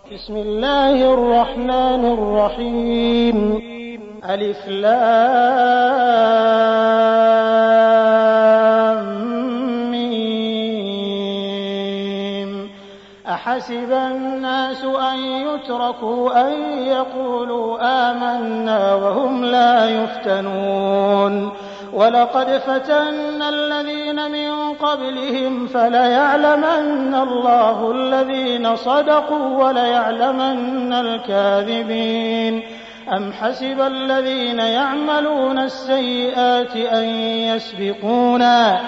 بسم الله الرحمن الرحيم. ألف لام ميم. أحسب الناس أن يتركوا أن يقولوا آمنا وهم لا يفتنون. ولقد فتنا الذين من قبلهم فليعلمن الله الذين صدقوا وليعلمن الكاذبين. أم حسب الذين يعملون السيئات أن يسبقونا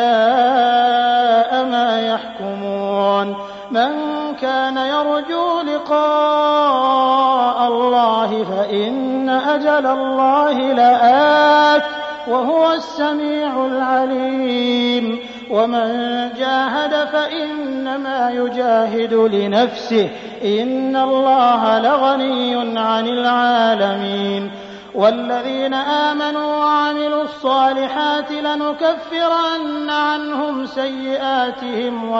ساء ما يحكمون. من كان يرجو لقاء الله فإن أجل الله لآت وهو السميع العليم. ومن جاهد فإنما يجاهد لنفسه إن الله لغني عن العالمين. والذين آمنوا وعملوا الصالحات لنكفرن عنهم سيئاتهم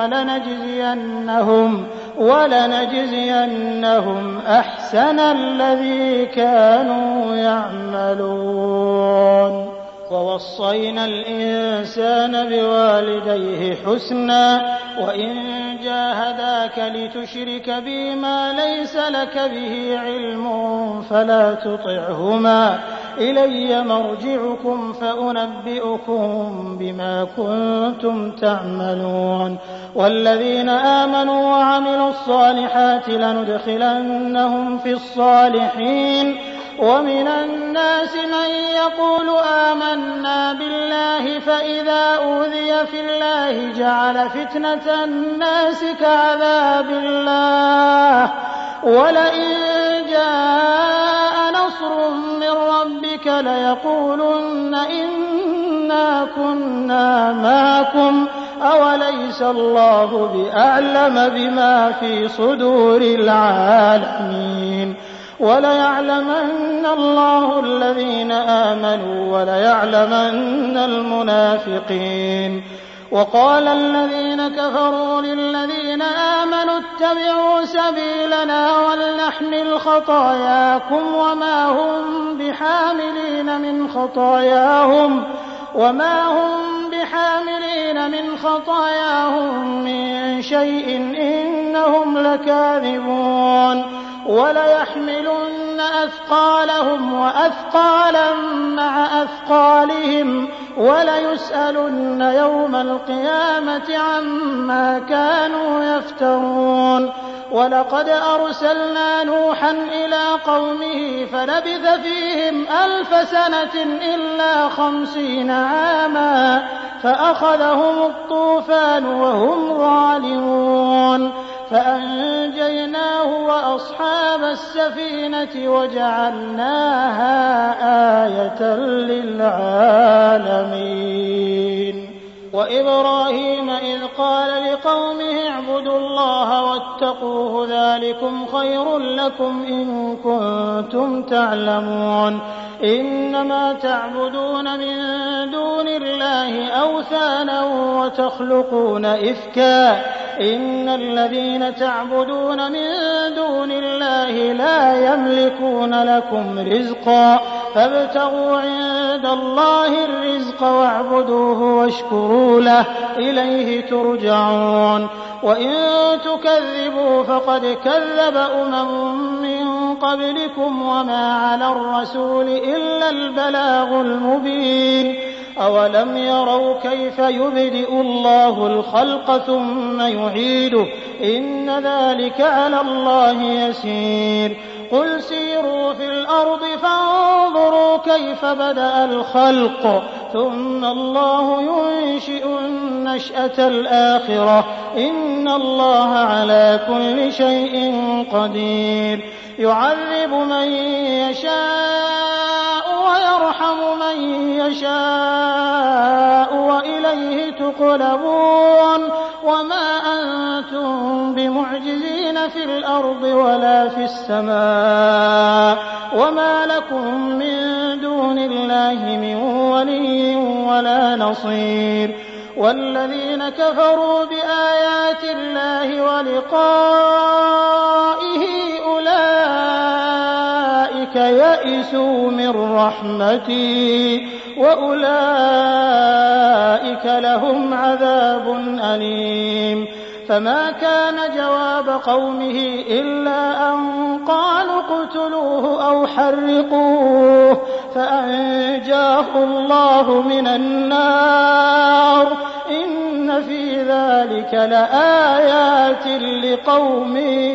ولنجزينهم أحسن الذي كانوا يعملون. ووصينا الإنسان بوالديه حسنا وإن جاهداك لتشرك بي ما ليس لك به علم فلا تطعهما إلي مرجعكم فأنبئكم بما كنتم تعملون. والذين آمنوا وعملوا الصالحات لندخلنهم في الصالحين. ومن الناس من يقول آمنا بالله فإذا أوذي في الله جعل فتنة الناس كعذاب الله ولئن جاء نصر من ربك ليقولن إنا كنا معكم أوليس الله بأعلم بما في صدور العالمين. وليعلمن الله الذين آمنوا وليعلمن المنافقين. وقال الذين كفروا للذين آمنوا اتبعوا سبيلنا ولنحمل خطاياكم وما هم بحاملين من خطاياهم من شيء إنهم لكاذبون. وليحملن أثقالهم وأثقالا مع أثقالهم وليسألن يوم القيامة عما كانوا يفترون. ولقد أرسلنا نوحا إلى قومه فلبث فيهم 1000 سنة إلا 50 عاما فأخذهم الطوفان وهم ظالمون فأنجيناه وأصحاب السفينة وجعلناها آية للعالمين. وإبراهيم إذ قال لقومه اعبدوا الله واتقوه ذلكم خير لكم إن كنتم تعلمون. إنما تعبدون من دون الله أوثانا وتخلقون إفكا إن الذين تعبدون من دون الله لا يملكون لكم رزقا فابتغوا عند الله الرزق واعبدوه واشكروا له إليه ترجعون. وإن تكذبوا فقد كذب من قبلكم وما على الرسول إلا البلاغ المبين. أولم يروا كيف يبدئ الله الخلق ثم يعيده إن ذلك على الله يسير. قل سيروا في الأرض فانظروا كيف بدأ الخلق ثم الله ينشئ النشأة الآخرة إن الله على كل شيء قدير. يعذب من يشاء ويرحم من يشاء وإليه تقلبون. وما أنتم بمعجزين في الأرض ولا في السماء وما لكم من دون الله من ولي ولا نصير. والذين كفروا بآيات الله ولقائه هنالك يئسوا من رحمتي وأولئك لهم عذاب أليم. فما كان جواب قومه إلا أن قالوا اقتلوه أو حرقوه فأنجاه الله من النار إن في ذلك لآيات لقوم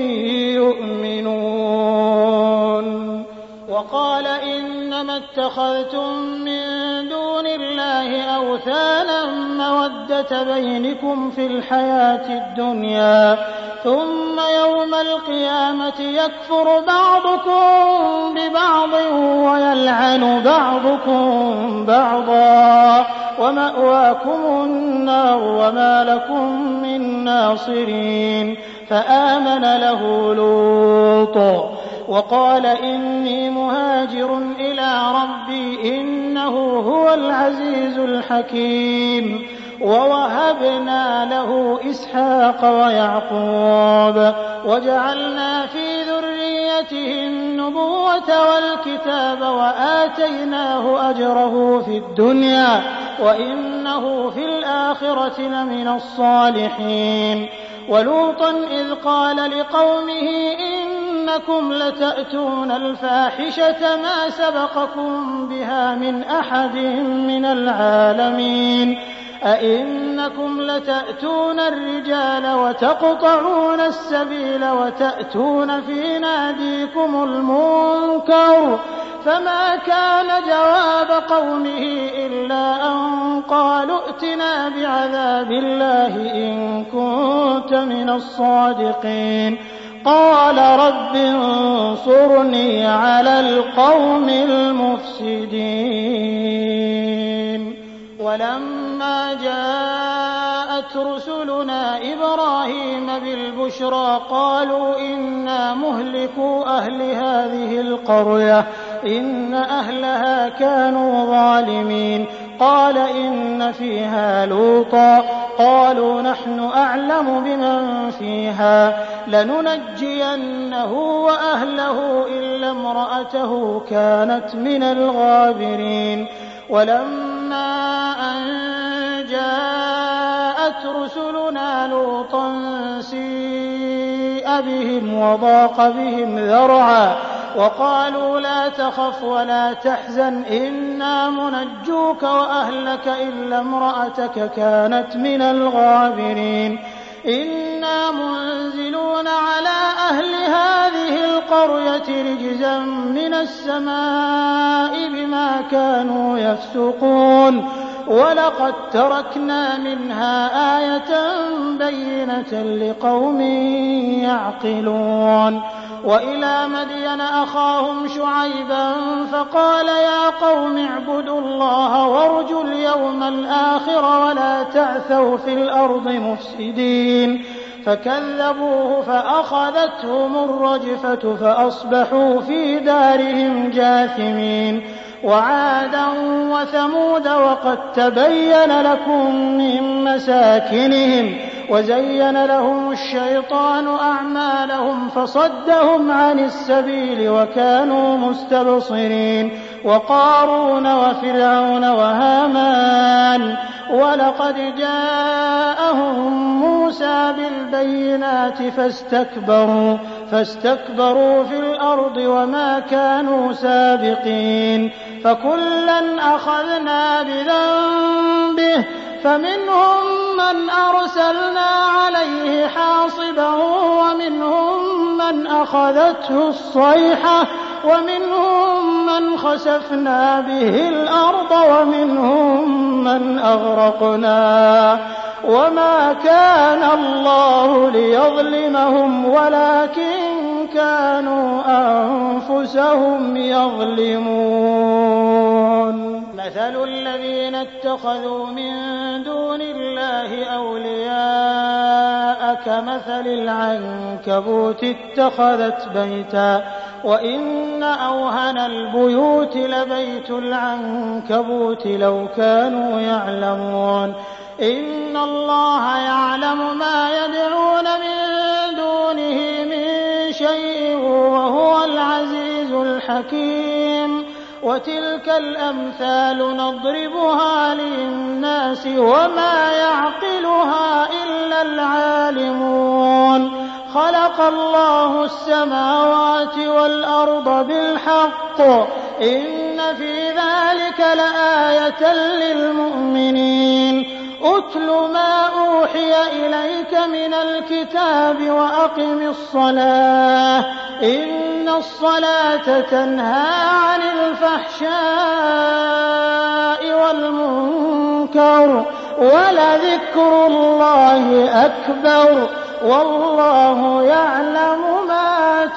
يؤمنون. وقال إنما اتخذتم من دون الله أوثانا مودة بينكم في الحياة الدنيا ثم يوم القيامة يكفر بعضكم ببعض ويلعن بعضكم بعضا ومأواكم النار وما لكم من ناصرين. فآمن له لوط وقال إني مهاجر إلى ربي إنه هو العزيز الحكيم. ووهبنا له إسحاق ويعقوب وجعلنا في ذريته النبوة والكتاب وآتيناه أجره في الدنيا وإنه في الآخرة لمن الصالحين. ولوطا إذ قال لقومه إنكم لتأتون الفاحشة ما سبقكم بها من أحد من العالمين أئنكم لتأتون الرجال وتقطعون السبيل وتأتون في ناديكم المنكر. فما كان جواب قومه إلا أن قالوا ائتنا بعذاب الله إن كنت من الصادقين. قال رب انصرني على القوم المفسدين. ولما جاءت رسلنا إبراهيم بالبشرى قالوا إنا مهلكو أهل هذه القرية إن أهلها كانوا ظالمين. قال إن فيها لوطا قالوا نحن أعلم بمن فيها لننجينه وأهله إلا امرأته كانت من الغابرين. ولما أن جاءت رسلنا لوطا سيء بهم وضاق بهم ذرعا وقالوا لا تخف ولا تحزن إنا منجوك وأهلك إلا امرأتك كانت من الغابرين. إنا منزلون على أهل هذه القرية رجزا من السماء بما كانوا يفسقون. ولقد تركنا منها آية بينة لقوم يعقلون. وإلى مدين أخاهم شعيبا فقال يا قوم اعبدوا الله وارجوا اليوم الآخر ولا تعثوا في الأرض مفسدين. فكذبوه فأخذتهم الرجفة فأصبحوا في دارهم جاثمين. وعادا وثمود وقد تبين لكم من مساكنهم وزين لهم الشيطان أعمالهم فصدهم عن السبيل وكانوا مستبصرين. وقارون وفرعون وهامان ولقد جاءهم موسى بالبينات فاستكبروا في الأرض وما كانوا سابقين. فكلا أخذنا بذنبه فمنهم من أرسلنا عليه حاصبا ومنهم من أخذته الصيحة ومنهم من خسفنا به الأرض ومنهم من أغرقنا. وما كان الله ليظلمهم ولكن كانوا أنفسهم يظلمون. مثل الذين اتخذوا من دون الله أولياء كمثل العنكبوت اتخذت بيتا وإن أوهن البيوت لبيت العنكبوت لو كانوا يعلمون. إن الله يعلم ما يدعون من دونه من شيء وهو العزيز الحكيم. وتلك الأمثال نضربها للناس وما يعقلها إلا العالمون. خلق الله السماوات والأرض بالحق إن في ذلك لآية للمؤمنين. أتل ما أوحي إليك من الكتاب وأقم الصلاة إن الصلاة تنهى عن الفحشاء والمنكر ولذكر الله أكبر والله يعلم ما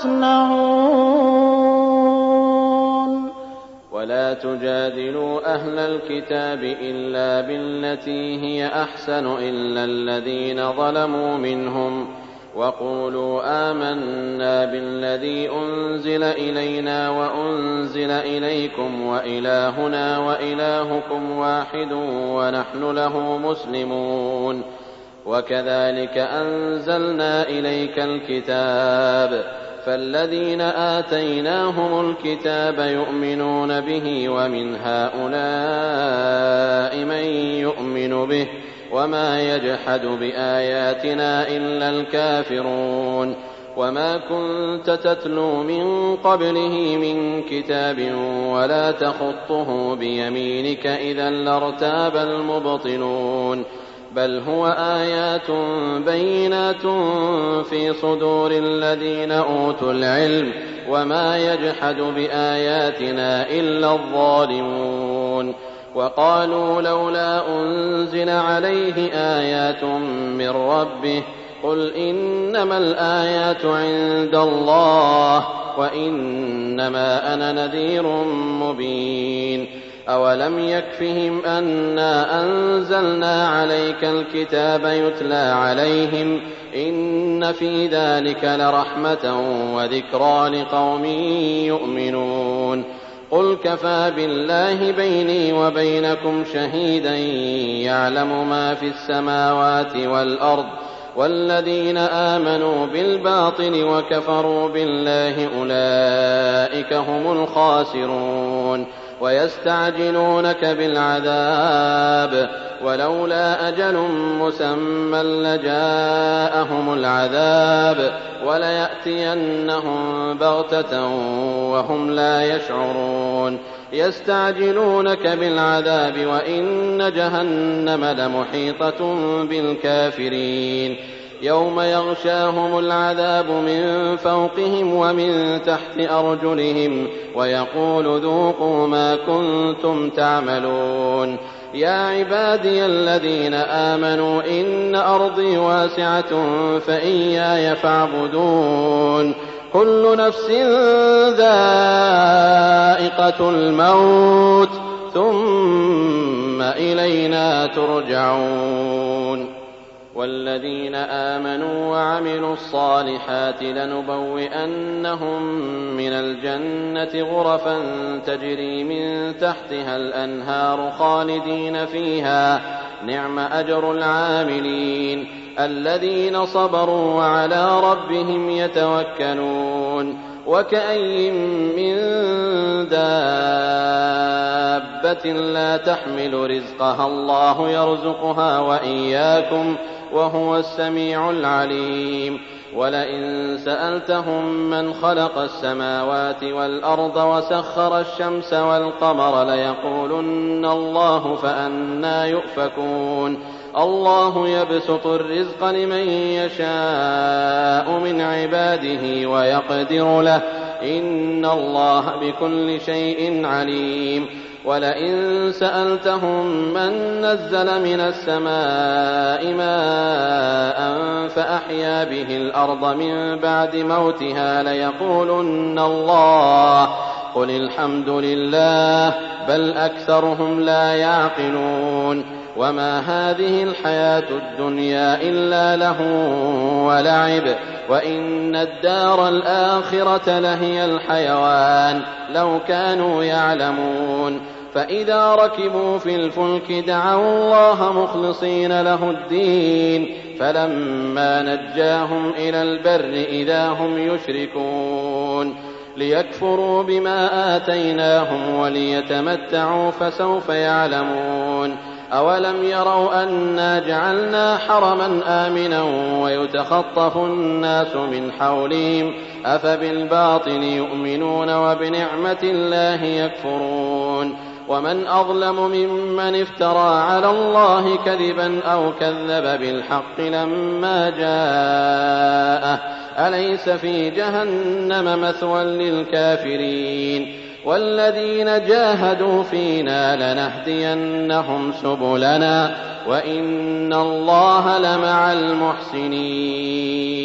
تصنعون. ولا تجادلوا أهل الكتاب إلا بالتي هي أحسن إلا الذين ظلموا منهم وقولوا آمنا بالذي أنزل إلينا وأنزل إليكم وإلهنا وإلهكم واحد ونحن له مسلمون. وكذلك أنزلنا إليك الكتاب فالذين آتيناهم الكتاب يؤمنون به ومن هؤلاء من يؤمن به وما يجحد بآياتنا إلا الكافرون. وما كنت تتلو من قبله من كتاب ولا تخطه بيمينك إذا لارتاب المبطلون. بل هو آيات بينات في صدور الذين أوتوا العلم وما يجحد بآياتنا إلا الظالمون. وقالوا لولا أنزل عليه آيات من ربه قل إنما الآيات عند الله وإنما أنا نذير مبين. أولم يكفهم أنا أنزلنا عليك الكتاب يتلى عليهم إن في ذلك لرحمة وذكرى لقوم يؤمنون. قل كفى بالله بيني وبينكم شهيدا يعلم ما في السماوات والأرض والذين آمنوا بالباطل وكفروا بالله أولئك هم الخاسرون. ويستعجلونك بالعذاب ولولا أجل مسمى لجاءهم العذاب وليأتينهم بغتة وهم لا يشعرون. يستعجلونك بالعذاب وإن جهنم لمحيطة بالكافرين. يوم يغشاهم العذاب من فوقهم ومن تحت أرجلهم ويقول ذوقوا ما كنتم تعملون. يا عبادي الذين آمنوا إن أرضي واسعة فإياي فاعبدون. كل نفس ذائقة الموت ثم إلينا ترجعون. والذين آمنوا وعملوا الصالحات لنبوئنهم من الجنة غرفا تجري من تحتها الأنهار خالدين فيها نعم أجر العاملين الذين صبروا وعلى ربهم يتوكلون. وكأي من دابة لا تحمل رزقها الله يرزقها وإياكم وهو السميع العليم. ولئن سألتهم من خلق السماوات والأرض وسخر الشمس والقمر ليقولن الله فأنى يؤفكون. الله يبسط الرزق لمن يشاء من عباده ويقدر له إن الله بكل شيء عليم. ولئن سألتهم من نزل من السماء ماء فأحيا به الأرض من بعد موتها ليقولن الله قل الحمد لله بل أكثرهم لا يعقلون. وما هذه الحياة الدنيا إلا لهو ولعب وإن الدار الآخرة لهي الحيوان لو كانوا يعلمون. فإذا ركبوا في الفلك دعوا الله مخلصين له الدين فلما نجاهم إلى البر إذا هم يشركون ليكفروا بما آتيناهم وليتمتعوا فسوف يعلمون أولم يروا أنا جعلنا حرما آمنا ويتخطف الناس من حولهم أفبالباطل يؤمنون وبنعمة الله يكفرون ومن أظلم ممن افترى على الله كذبا أو كذب بالحق لما جاءه أليس في جهنم مثوى للكافرين والذين جاهدوا فينا لنهدينهم سبلنا وإن الله لمع المحسنين